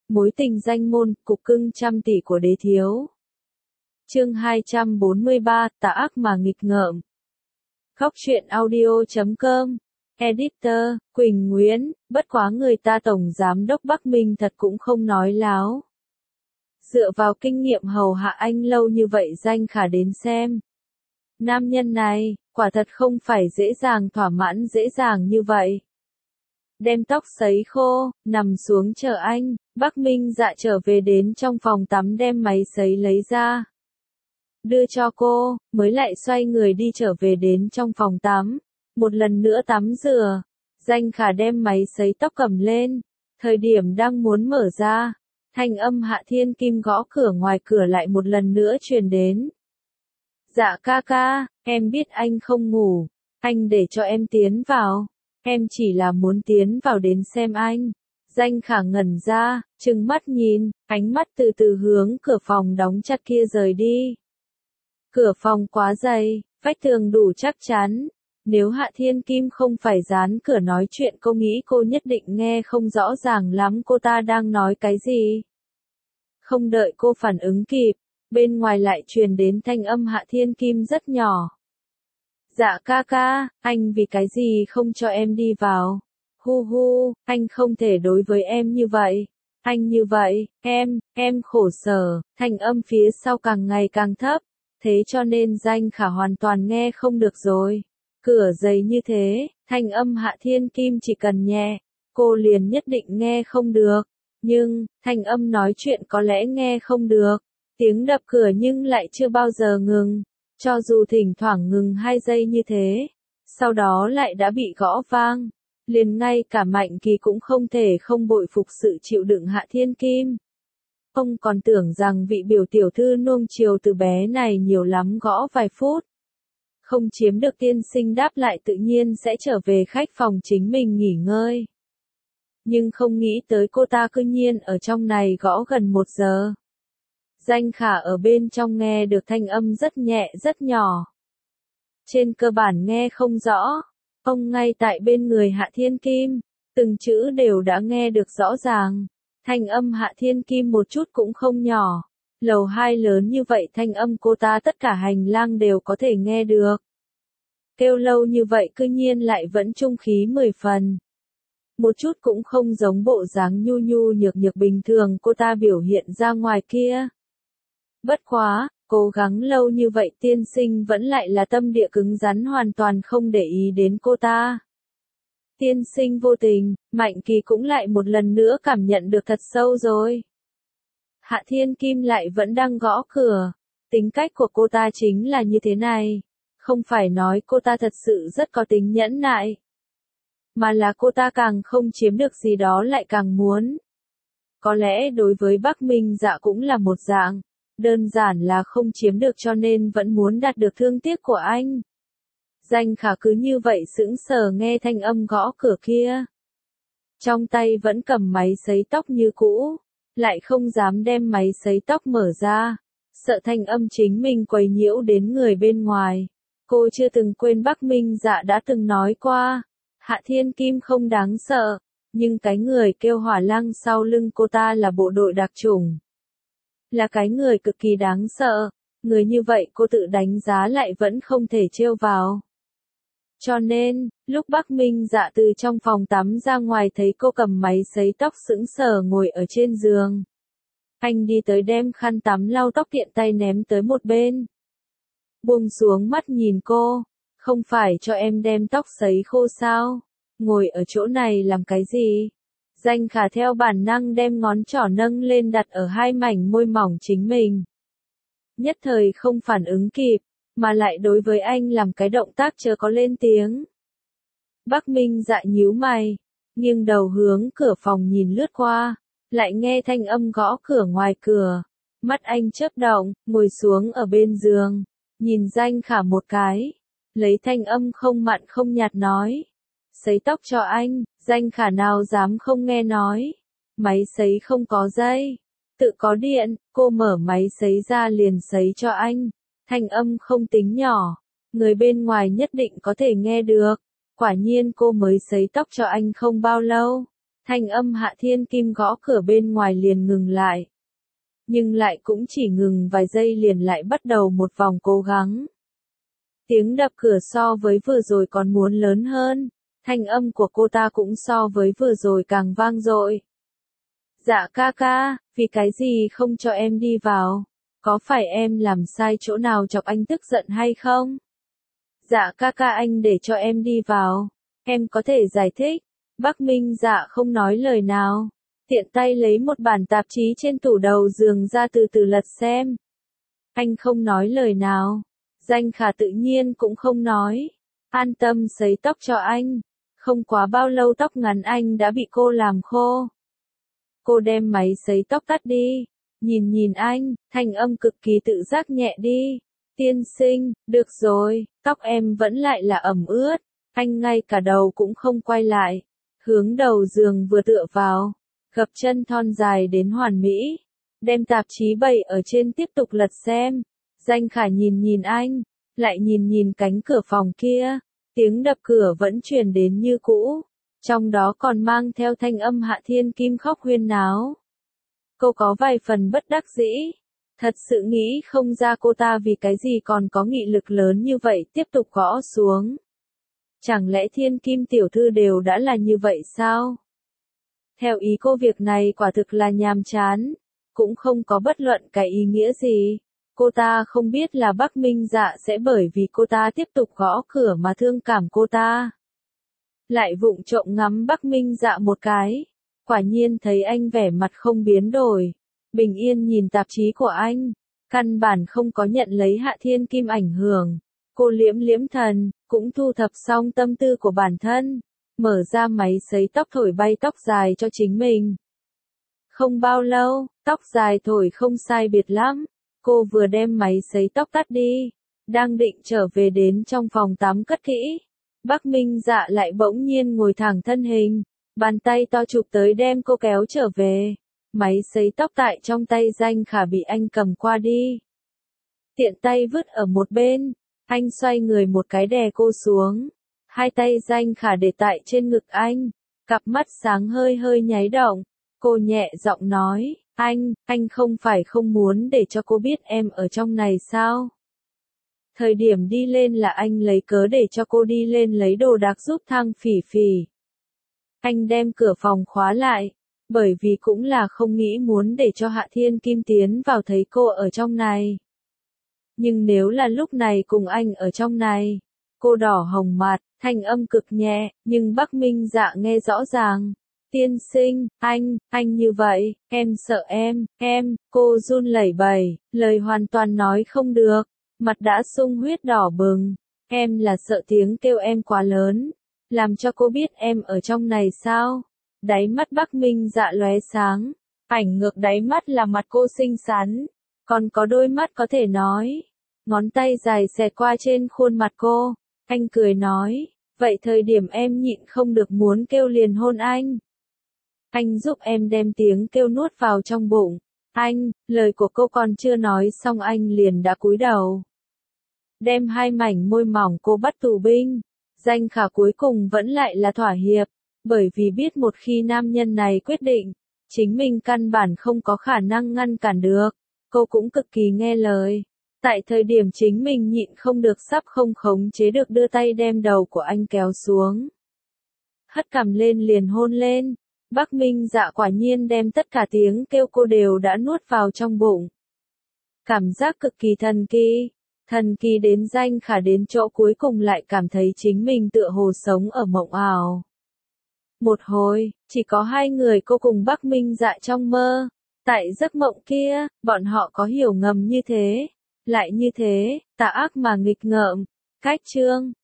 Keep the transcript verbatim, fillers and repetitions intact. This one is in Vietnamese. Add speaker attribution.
Speaker 1: Mối tình danh môn, cục cưng trăm tỷ của đế thiếu. Chương hai trăm bốn mươi ba, tà ác mà nghịch ngợm. Góc truyện audio chấm com. Editor, Quỳnh Nguyễn, bất quá người ta tổng giám đốc Bắc Minh thật cũng không nói láo. Dựa vào kinh nghiệm hầu hạ anh lâu như vậy Danh Khả đến xem. Nam nhân này, quả thật không phải dễ dàng thỏa mãn dễ dàng như vậy. Đem tóc sấy khô, nằm xuống chờ anh, Bắc Minh Dạ trở về đến trong phòng tắm đem máy sấy lấy ra. Đưa cho cô, mới lại xoay người đi trở về đến trong phòng tắm. Một lần nữa tắm rửa, Danh Khả đem máy sấy tóc cầm lên. Thời điểm đang muốn mở ra, thanh âm Hạ Thiên Kim gõ cửa ngoài cửa lại một lần nữa truyền đến. Dạ ca ca, em biết anh không ngủ, anh để cho em tiến vào. Em chỉ là muốn tiến vào đến xem anh. Danh Khả ngẩn ra, trừng mắt nhìn, ánh mắt từ từ hướng cửa phòng đóng chặt kia rời đi. Cửa phòng quá dày, vách tường đủ chắc chắn. Nếu Hạ Thiên Kim không phải dán cửa nói chuyện cô nghĩ cô nhất định nghe không rõ ràng lắm cô ta đang nói cái gì. Không đợi cô phản ứng kịp, bên ngoài lại truyền đến thanh âm Hạ Thiên Kim rất nhỏ. Dạ ca ca, anh vì cái gì không cho em đi vào? Hu hu, anh không thể đối với em như vậy. Anh như vậy, em, em khổ sở, thanh âm phía sau càng ngày càng thấp. Thế cho nên Danh Khả hoàn toàn nghe không được rồi. Cửa dày như thế, thanh âm Hạ Thiên Kim chỉ cần nhẹ, cô liền nhất định nghe không được. Nhưng, thanh âm nói chuyện có lẽ nghe không được. Tiếng đập cửa nhưng lại chưa bao giờ ngừng. Cho dù thỉnh thoảng ngừng hai giây như thế, sau đó lại đã bị gõ vang. Liền ngay cả Mạnh Kỳ cũng không thể không bội phục sự chịu đựng Hạ Thiên Kim. Ông còn tưởng rằng vị biểu tiểu thư nuông chiều từ bé này nhiều lắm gõ vài phút. Không chiếm được tiên sinh đáp lại tự nhiên sẽ trở về khách phòng chính mình nghỉ ngơi. Nhưng không nghĩ tới cô ta cư nhiên ở trong này gõ gần một giờ. Danh Khả ở bên trong nghe được thanh âm rất nhẹ rất nhỏ. Trên cơ bản nghe không rõ. Ông ngay tại bên người Hạ Thiên Kim, từng chữ đều đã nghe được rõ ràng. Thanh âm Hạ Thiên Kim một chút cũng không nhỏ. Lầu hai lớn như vậy thanh âm cô ta tất cả hành lang đều có thể nghe được. Kêu lâu như vậy cư nhiên lại vẫn trung khí mười phần. Một chút cũng không giống bộ dáng nhu nhu nhược nhược bình thường cô ta biểu hiện ra ngoài kia. Bất quá, cố gắng lâu như vậy tiên sinh vẫn lại là tâm địa cứng rắn hoàn toàn không để ý đến cô ta. Tiên sinh vô tình, Mạnh Kỳ cũng lại một lần nữa cảm nhận được thật sâu rồi. Hạ Thiên Kim lại vẫn đang gõ cửa. Tính cách của cô ta chính là như thế này. Không phải nói cô ta thật sự rất có tính nhẫn nại. Mà là cô ta càng không chiếm được gì đó lại càng muốn. Có lẽ đối với Bắc Minh Dạ cũng là một dạng. Đơn giản là không chiếm được cho nên vẫn muốn đạt được thương tiếc của anh. Danh Khả cứ như vậy sững sờ nghe thanh âm gõ cửa kia. Trong tay vẫn cầm máy sấy tóc như cũ. Lại không dám đem máy sấy tóc mở ra. Sợ thanh âm chính mình quấy nhiễu đến người bên ngoài. Cô chưa từng quên Bắc Minh Dạ đã từng nói qua. Hạ Thiên Kim không đáng sợ. Nhưng cái người kêu hỏa lăng sau lưng cô ta là bộ đội đặc chủng. Là cái người cực kỳ đáng sợ. Người như vậy cô tự đánh giá lại vẫn không thể trêu vào. Cho nên, lúc Bắc Minh Dạ từ trong phòng tắm ra ngoài thấy cô cầm máy sấy tóc sững sờ ngồi ở trên giường. Anh đi tới đem khăn tắm lau tóc tiện tay ném tới một bên. Buông xuống mắt nhìn cô. Không phải cho em đem tóc sấy khô sao? Ngồi ở chỗ này làm cái gì? Danh Khả theo bản năng đem ngón trỏ nâng lên đặt ở hai mảnh môi mỏng chính mình. Nhất thời không phản ứng kịp, mà lại đối với anh làm cái động tác chớ có lên tiếng. Bắc Minh Dạ nhíu mày, nghiêng đầu hướng cửa phòng nhìn lướt qua, lại nghe thanh âm gõ cửa ngoài cửa. Mắt anh chớp động, ngồi xuống ở bên giường, nhìn Danh Khả một cái, lấy thanh âm không mặn không nhạt nói. Sấy tóc cho anh. Danh Khả nào dám không nghe nói. Máy sấy không có dây, tự có điện, cô mở máy sấy ra liền sấy cho anh. Thanh âm không tính nhỏ, người bên ngoài nhất định có thể nghe được. Quả nhiên cô mới sấy tóc cho anh không bao lâu. Thanh âm Hạ Thiên Kim gõ cửa bên ngoài liền ngừng lại. Nhưng lại cũng chỉ ngừng vài giây liền lại bắt đầu một vòng cố gắng. Tiếng đập cửa so với vừa rồi còn muốn lớn hơn, thanh âm của cô ta cũng so với vừa rồi càng vang dội. Dạ ca ca, vì cái gì không cho em đi vào? Có phải em làm sai chỗ nào chọc anh tức giận hay không? Dạ ca ca anh để cho em đi vào, em có thể giải thích. Bắc Minh Dạ không nói lời nào, tiện tay lấy một bản tạp chí trên tủ đầu giường ra từ từ lật xem. Anh không nói lời nào, Danh Khả tự nhiên cũng không nói, an tâm sấy tóc cho anh. Không quá bao lâu tóc ngắn anh đã bị cô làm khô. Cô đem máy sấy tóc tắt đi, nhìn nhìn anh, thanh âm cực kỳ tự giác nhẹ đi. Tiên sinh, được rồi, tóc em vẫn lại là ẩm ướt. Anh ngay cả đầu cũng không quay lại, hướng đầu giường vừa tựa vào, gập chân thon dài đến hoàn mỹ, đem tạp chí bày ở trên tiếp tục lật xem. Danh Khả nhìn nhìn anh, lại nhìn nhìn cánh cửa phòng kia, tiếng đập cửa vẫn truyền đến như cũ, trong đó còn mang theo thanh âm Hạ Thiên Kim khóc huyên náo. Cô có vài phần bất đắc dĩ, thật sự nghĩ không ra cô ta vì cái gì còn có nghị lực lớn như vậy tiếp tục gõ xuống. Chẳng lẽ Thiên Kim tiểu thư đều đã là như vậy sao? Theo ý cô việc này quả thực là nhàm chán, cũng không có bất luận cái ý nghĩa gì. Cô ta không biết là Bắc Minh Dạ sẽ bởi vì cô ta tiếp tục gõ cửa mà thương cảm cô ta. Lại vụng trộm ngắm Bắc Minh Dạ một cái, quả nhiên thấy anh vẻ mặt không biến đổi, bình yên nhìn tạp chí của anh, căn bản không có nhận lấy Hạ Thiên Kim ảnh hưởng. Cô liễm liễm thần, cũng thu thập xong tâm tư của bản thân, mở ra máy sấy tóc thổi bay tóc dài cho chính mình. Không bao lâu, tóc dài thổi không sai biệt lắm, cô vừa đem máy sấy tóc tắt đi, đang định trở về đến trong phòng tắm cất kỹ. Bắc Minh Dạ lại bỗng nhiên ngồi thẳng thân hình, bàn tay to chụp tới đem cô kéo trở về. Máy sấy tóc tại trong tay Danh Khả bị anh cầm qua đi, tiện tay vứt ở một bên. Anh xoay người một cái đè cô xuống, hai tay Danh Khả để tại trên ngực anh, cặp mắt sáng hơi hơi nháy động. Cô nhẹ giọng nói, anh, anh không phải không muốn để cho cô biết em ở trong này sao? Thời điểm đi lên là anh lấy cớ để cho cô đi lên lấy đồ đạc giúp Thang Phỉ Phỉ. Anh đem cửa phòng khóa lại, bởi vì cũng là không nghĩ muốn để cho Hạ Thiên Kim tiến vào thấy cô ở trong này. Nhưng nếu là lúc này cùng anh ở trong này, cô đỏ hồng mặt, thanh âm cực nhẹ, nhưng Bắc Minh Dạ nghe rõ ràng. Tiên sinh, anh, anh như vậy, em sợ em, em, cô run lẩy bẩy, lời hoàn toàn nói không được, mặt đã sung huyết đỏ bừng. Em là sợ tiếng kêu em quá lớn, làm cho cô biết em ở trong này sao? Đáy mắt Bắc Minh Dạ lóe sáng, ảnh ngược đáy mắt là mặt cô xinh xắn, còn có đôi mắt có thể nói. Ngón tay dài xẹt qua trên khuôn mặt cô, anh cười nói, vậy thời điểm em nhịn không được muốn kêu liền hôn anh. Anh giúp em đem tiếng kêu nuốt vào trong bụng. Anh, lời của cô còn chưa nói xong anh liền đã cúi đầu. Đem hai mảnh môi mỏng cô bắt tù binh. Danh Khả cuối cùng vẫn lại là thỏa hiệp, bởi vì biết một khi nam nhân này quyết định, chính mình căn bản không có khả năng ngăn cản được. Cô cũng cực kỳ nghe lời. Tại thời điểm chính mình nhịn không được sắp không khống chế được đưa tay đem đầu của anh kéo xuống. Hất cằm lên liền hôn lên. Bắc Minh Dạ quả nhiên đem tất cả tiếng kêu cô đều đã nuốt vào trong bụng. Cảm giác cực kỳ thần kỳ. Thần kỳ đến Danh Khả đến chỗ cuối cùng lại cảm thấy chính mình tựa hồ sống ở mộng ảo. Một hồi, chỉ có hai người cô cùng Bắc Minh Dạ trong mơ. Tại giấc mộng kia, bọn họ có hiểu ngầm như thế. Lại như thế, tà ác mà nghịch ngợm. Cách chương